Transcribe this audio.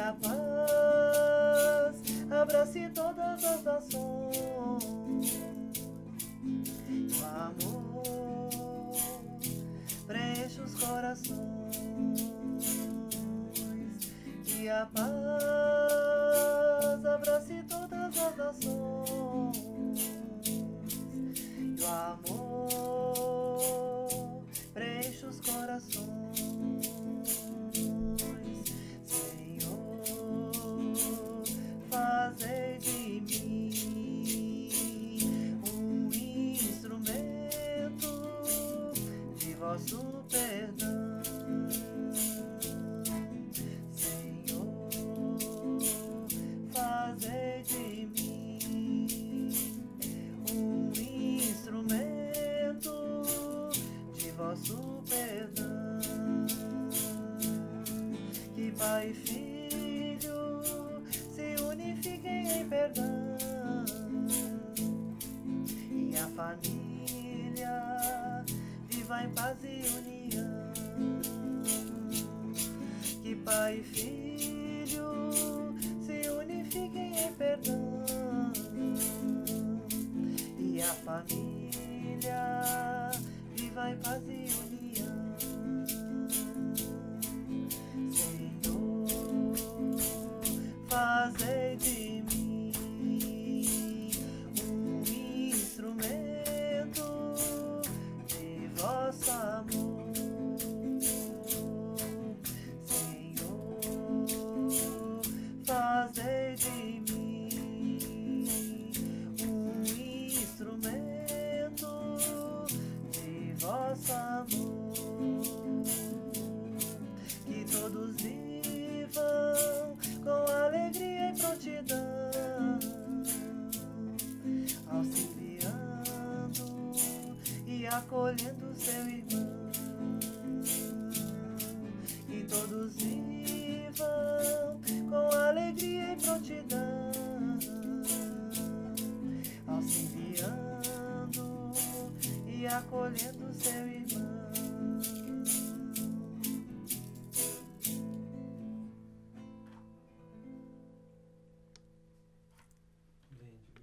a paz abrace todas as nações. O amor preenche os corações. Que a paz abrace todas as nações. E o amor preenche os corações. Fazei de mim um instrumento de vosso perdão, Senhor. Fazei de mim um instrumento de vosso perdão. Que Pai e Filho se unifiquem em perdão, e a família viva em paz e união. Que Pai e Filho se unifiquem em perdão, e a família viva em paz e união. Fazei de mim um instrumento de vosso amor, Senhor. Fazei de mim um instrumento de vosso amor. Que todos vivam com alegria e prontidão, auxiliando e acolhendo seu irmão. Que todos vivam com alegria e prontidão, auxiliando e acolhendo